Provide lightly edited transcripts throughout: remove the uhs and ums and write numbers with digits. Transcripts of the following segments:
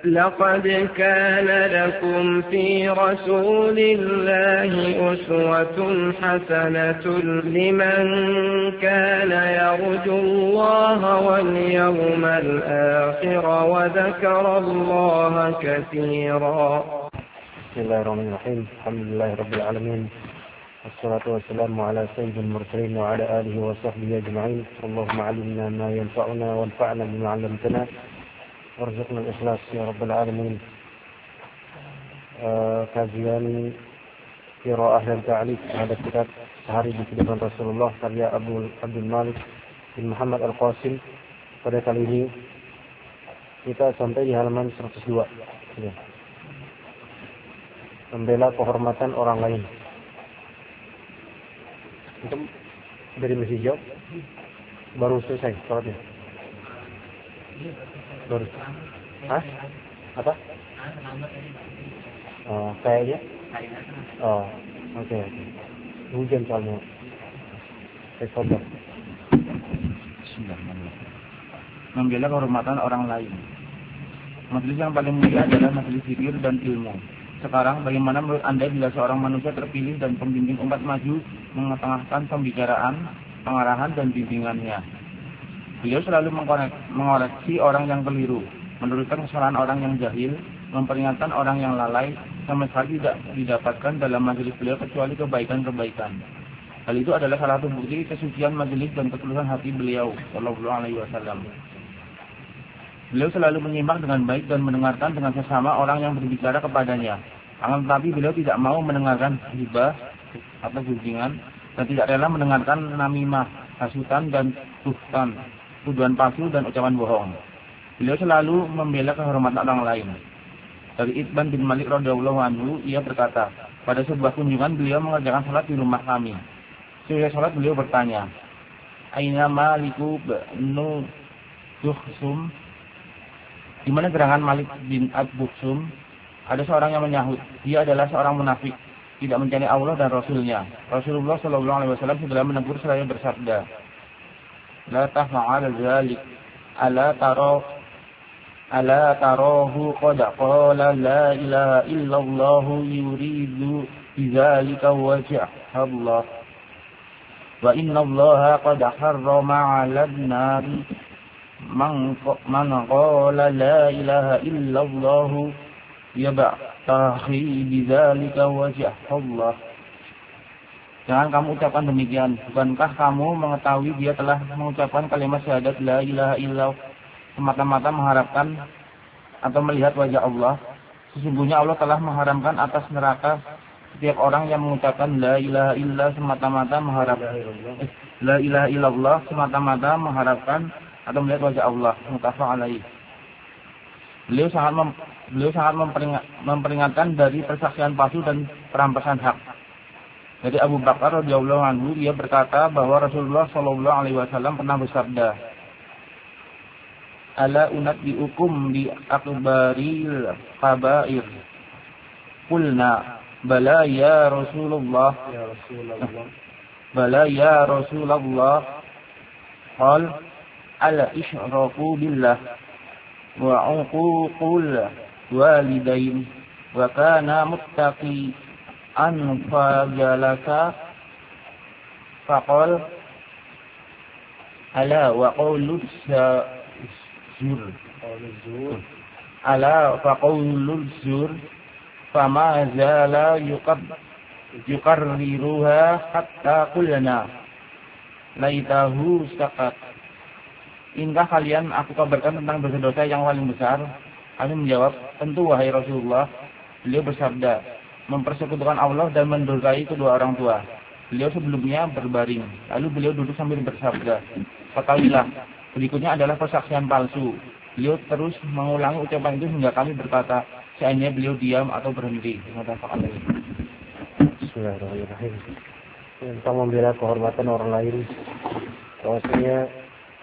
لقد كان لكم في رسول الله أسوة حسنة لمن كان يرجو الله واليوم الآخر وذكر الله كثيرا. بسم الله الرحمن الرحيم. الحمد لله رب العالمين والصلاة والسلام على سيد المرسلين وعلى آله وصحبه أجمعين. اللهم علمنا ما ينفعنا وانفعنا بما علمتنا warzuqna al-ikhlas ya rabbal alamin. Kajian qiraah dan ta'liq terhadap kitab Sehari di Kehidupan Rasulullah karya Abdul Malik bin Muhammad Al-Qasim. Pada kali ini kita sampai di halaman 102 ya. Membela kehormatan orang lain. Itu dari masih jawab baru selesai sholatnya. Baru. Hah? Apa? Oh, kayaknya? Oh, oke. Hujan soalnya. Saya coba. Membela kehormatan orang lain. Majelis yang paling mulia adalah majelis zikir dan ilmu. Sekarang bagaimana menurut Anda bila seorang manusia terpilih dan pembimbing umat maju mengetengahkan pembicaraan, pengarahan dan bimbingannya? Beliau selalu mengoreksi orang yang keliru, meluruskan kesalahan orang yang jahil, memperingatkan orang yang lalai, sama sekali tidak didapatkan dalam majelis beliau kecuali kebaikan-kebaikan. Hal itu adalah salah satu bukti kesucian majelis dan ketulusan hati beliau sallallahu alaihi wasallam. Beliau selalu menyimak dengan baik dan mendengarkan dengan sesama orang yang berbicara kepadanya. Akan tetapi beliau tidak mau mendengarkan ghibah atau gunjingan dan tidak rela mendengarkan namimah, hasutan dan buhtan, tuduhan palsu dan ucapan bohong. Beliau selalu membela kehormatan orang lain. Dari Itban bin Malik radhiyallahu anhu, ia berkata, pada sebuah kunjungan beliau mengerjakan salat di rumah kami. Setelah salat beliau bertanya, Aina Maliku bnu Dukhsum? Di mana gerangan Malik bin Ad-Bukhsum? Ada seorang yang menyahut, dia adalah seorang munafik, tidak mencari Allah dan Rasulnya. Rasulullah sallallahu alaihi wasallam segera menegur seraya bersabda, La taf'al dzalik, ala tarahu qad qala la ilaha illallah yuridu bidzalika wajha Allah wa inna Allah qad harrama 'alan nar man qala la ilaha illallah yabtaghi bidzalika wajha Allah. Jangan kamu ucapkan demikian. Bukankah kamu mengetahui dia telah mengucapkan kalimat syahadat la ilaha illallah semata-mata mengharapkan atau melihat wajah Allah? Sesungguhnya Allah telah mengharamkan atas neraka setiap orang yang mengucapkan la ilaha illallah semata-mata mengharapkan la ilaha illallah semata-mata mengharapkan atau melihat wajah Allah. Muttafaq alaih. Beliau sangat memperingatkan dari persaksian palsu dan perampasan hak. Dari Abu Bakar radhiyallahu anhu, dia berkata bahwa Rasulullah sallallahu alaihi wasallam pernah bersabda, Ala unabbiukum bi akbaril kabair. Qulna bala ya Rasulullah. Bala ya Rasulullah. Qal ala isyraku billah wa uququl walidain wa kana muttaqi fajalaka faqal ala wa qawlus zur ala fa qawlus zur fama zala yuqarriruha hatta qulna laitahu saqat. Ingkah kalian aku kabarkan tentang dosa-dosa yang paling besar? Kami menjawab, tentu wahai Rasulullah. Beliau bersabda, mempersekutukan Allah dan mendurkai kedua orang tua. Beliau sebelumnya berbaring, lalu beliau duduk sambil bersabda, ketahuilah, berikutnya adalah persaksian palsu. Beliau terus mengulangi ucapan itu hingga kami berkata, seandainya beliau diam atau berhenti. Bismillahirrahmanirrahim. Tentang membela kehormatan orang lain, bahwasanya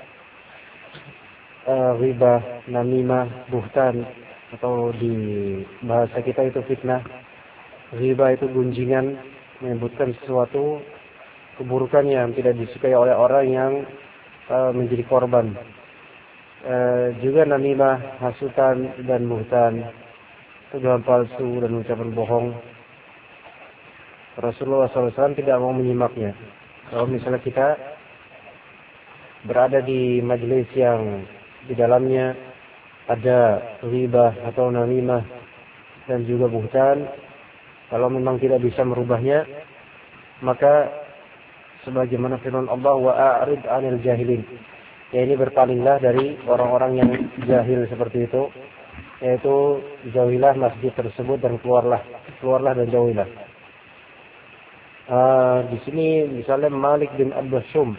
ghibah, namimah, buhtan, atau di bahasa kita itu fitnah. Ghibah itu gunjingan, menyebutkan sesuatu keburukan yang tidak disukai oleh orang yang menjadi korban. juga namimah, hasutan dan buhtan, tuduhan palsu dan ucapan bohong. Rasulullah SAW tidak mau menyimaknya. Kalau misalnya kita berada di majelis yang di dalamnya ada ghibah atau namimah dan juga buhtan, kalau memang tidak bisa merubahnya, maka sebagaimana firman Allah, wa a'rid 'anil jahilin. Ya, ini berpalinglah dari orang-orang yang jahil seperti itu, yaitu jauhilah masjid tersebut dan keluarlah dan jauhilah. Di sini misalnya Malik bin Ad-Dashum,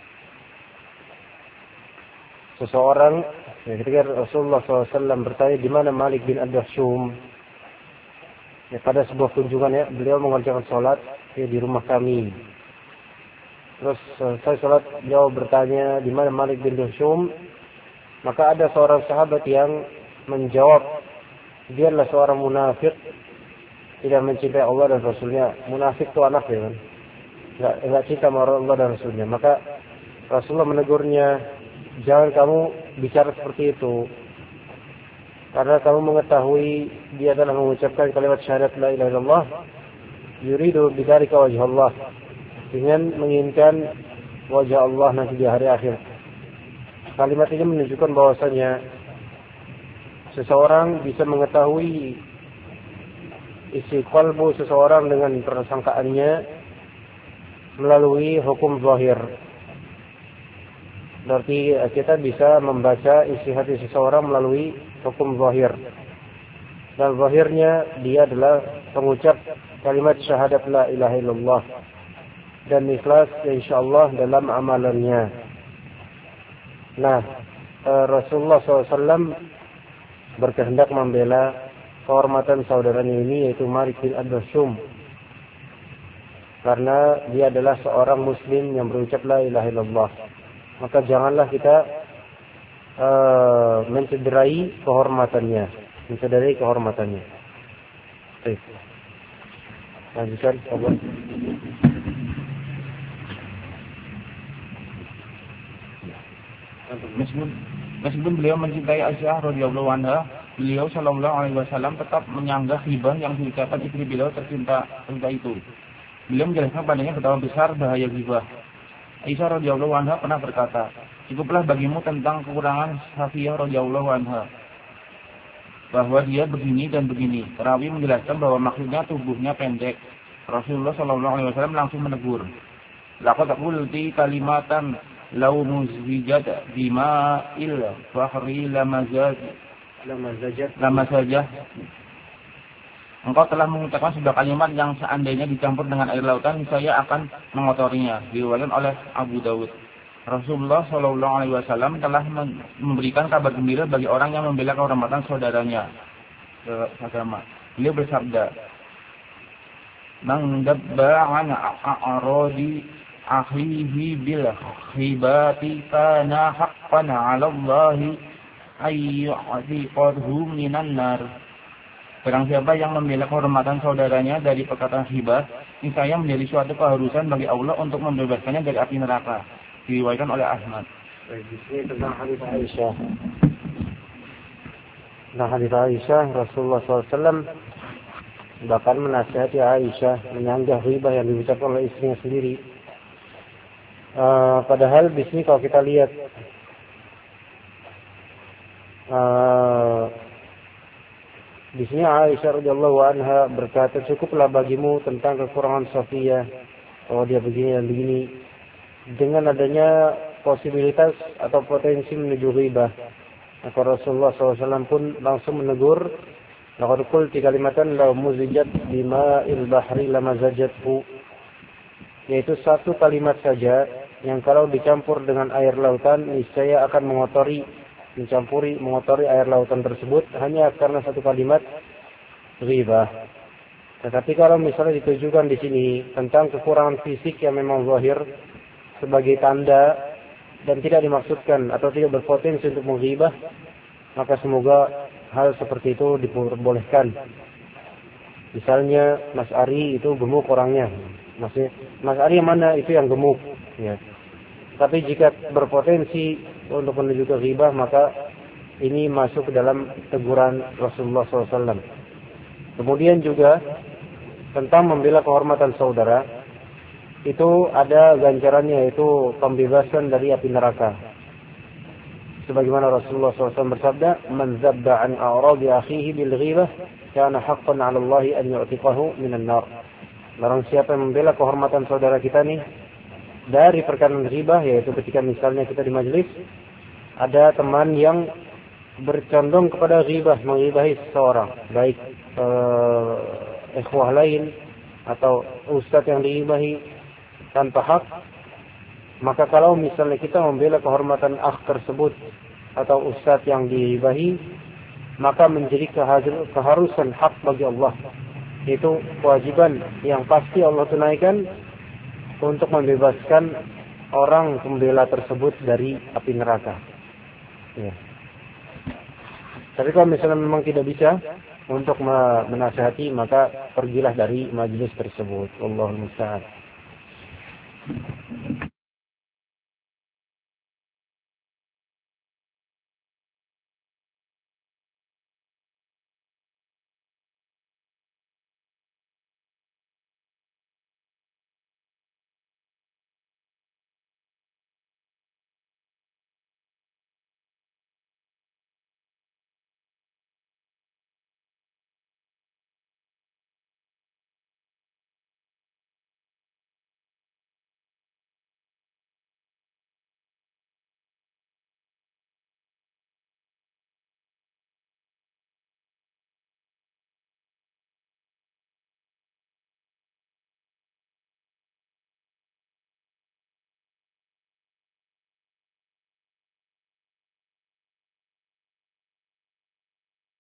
seseorang ketika Rasulullah SAW bertanya di mana Malik bin Ad-Dashum, ya, pada sebuah kunjungan, ya, beliau mengerjakan sholat di rumah kami. Terus saya sholat, beliau bertanya di mana Malik bin Ad-Dashum. Maka ada seorang sahabat yang menjawab, dia adalah seorang munafik, tidak mencintai Allah dan Rasulnya. Munafik itu anak, ya kan, nggak cinta sama Allah dan Rasulnya. Maka Rasulullah menegurnya, jangan kamu bicara seperti itu, karena kamu mengetahui dia telah mengucapkan kalimat syahadat la ilaha illallah, yuridu bidzalika wajh Allah, dengan menginginkan wajah Allah nanti di hari akhir. Kalimat ini menunjukkan bahwasanya seseorang bisa mengetahui isi kalbu seseorang dengan persangkaannya melalui hukum zahir. Berarti kita bisa membaca isi hati seseorang melalui hukum zahir. Dan zahirnya dia adalah pengucap kalimat syahadat la ilaha illallah dan ikhlas insyaallah dalam amalannya. Nah, Rasulullah SAW berkehendak membela kehormatan saudaranya ini, yaitu Malik bin Ad-Dashum, karena dia adalah seorang muslim yang berucap la ilaha illallah. Maka janganlah kita mencederai kehormatannya. Baik. Lanjutkan, Allah. Meskipun beliau mencintai Aisyah radhiyallahu anha, beliau sallallahu alaihi wasallam tetap menyanggah ghibah yang diucapkan istri beliau tercinta itu. Beliau menjelaskan padanya betapa besar bahaya ghibah. Aisyah radhiyallahu anha pernah berkata, cukuplah bagimu tentang kekurangan Safiyah radhiyallahu anha, bahwa dia begini dan begini. Perawi menjelaskan bahwa maksudnya tubuhnya pendek. Rasulullah sallallahu alaihi wasallam langsung menegur, laqad qulti kalimatan law muzwijat bima'il fakhri lama saja. Engkau telah mengucapkan sebuah kalimat yang seandainya dicampur dengan air lautan, saya akan mengotorinya. Diriwayatkan oleh Abu Dawud. Rasulullah Shallallahu Alaihi Wasallam telah memberikan kabar gembira bagi orang yang membela kehormatan saudaranya agama. Beliau bersabda, "Man dabba an a'radi akhihi bil khibati kana haqqan 'ala Allah ayyu'tiqadhu minan nar." Barang siapa yang membela kehormatan saudaranya dari perkataan ghibah, niscaya menjadi suatu keharusan bagi Allah untuk membebaskannya dari api neraka. Diriwayatkan oleh Ahmad. Ini tentang hadis Aisyah. Nah, hadis Aisyah, Rasulullah SAW bahkan menasihati Aisyah menyanggah ghibah yang diucapkan oleh istrinya sendiri. Padahal di sini kalau kita lihat di sini Aisyah radhiyallahu anha berkata, cukuplah bagimu tentang kekurangan Safiyah, oh dia begini dan begini, dengan adanya posibilitas atau potensi menuju ghibah. Maka Rasulullah SAW pun langsung menegur, laqad qulti kalimatan law muzijat bima'il bahri lamazajathu, yaitu satu kalimat saja yang kalau dicampur dengan air lautan niscaya akan mengotori air lautan tersebut hanya karena satu kalimat ghibah. Tetapi kalau misalnya ditujukan di sini tentang kekurangan fisik yang memang zahir sebagai tanda dan tidak dimaksudkan atau tidak berpotensi untuk menghibah, maka semoga hal seperti itu diperbolehkan. Misalnya Mas Ari itu gemuk orangnya, maksudnya Mas Ari yang mana itu yang gemuk, ya. Tapi jika berpotensi untuk menuju ke ghibah, maka ini masuk ke dalam teguran Rasulullah SAW. Kemudian juga tentang membela kehormatan saudara, itu ada ganjarannya, yaitu pembebasan dari api neraka. Sebagaimana Rasulullah SAW bersabda, "Man zabba an a'radi akhihi bil ghibah, kana haqqan 'ala Allah an yu'tiqahu minan nar." Barang siapa yang membela kehormatan saudara kita nih dari perkara ghibah, yaitu ketika misalnya kita di majelis ada teman yang bercondong kepada ghibah, menghibahi seseorang, baik ikhwah lain atau ustaz yang dihibahi tanpa hak, maka kalau misalnya kita membela kehormatan akh tersebut atau ustaz yang dihibahi, maka menjadi keharusan hak bagi Allah. Itu kewajiban yang pasti Allah tunaikan untuk membebaskan orang pembela tersebut dari api neraka. Ya. Tapi kalau misalnya memang tidak bisa untuk menasihati, maka pergilah dari majelis tersebut. Allahul musta'an.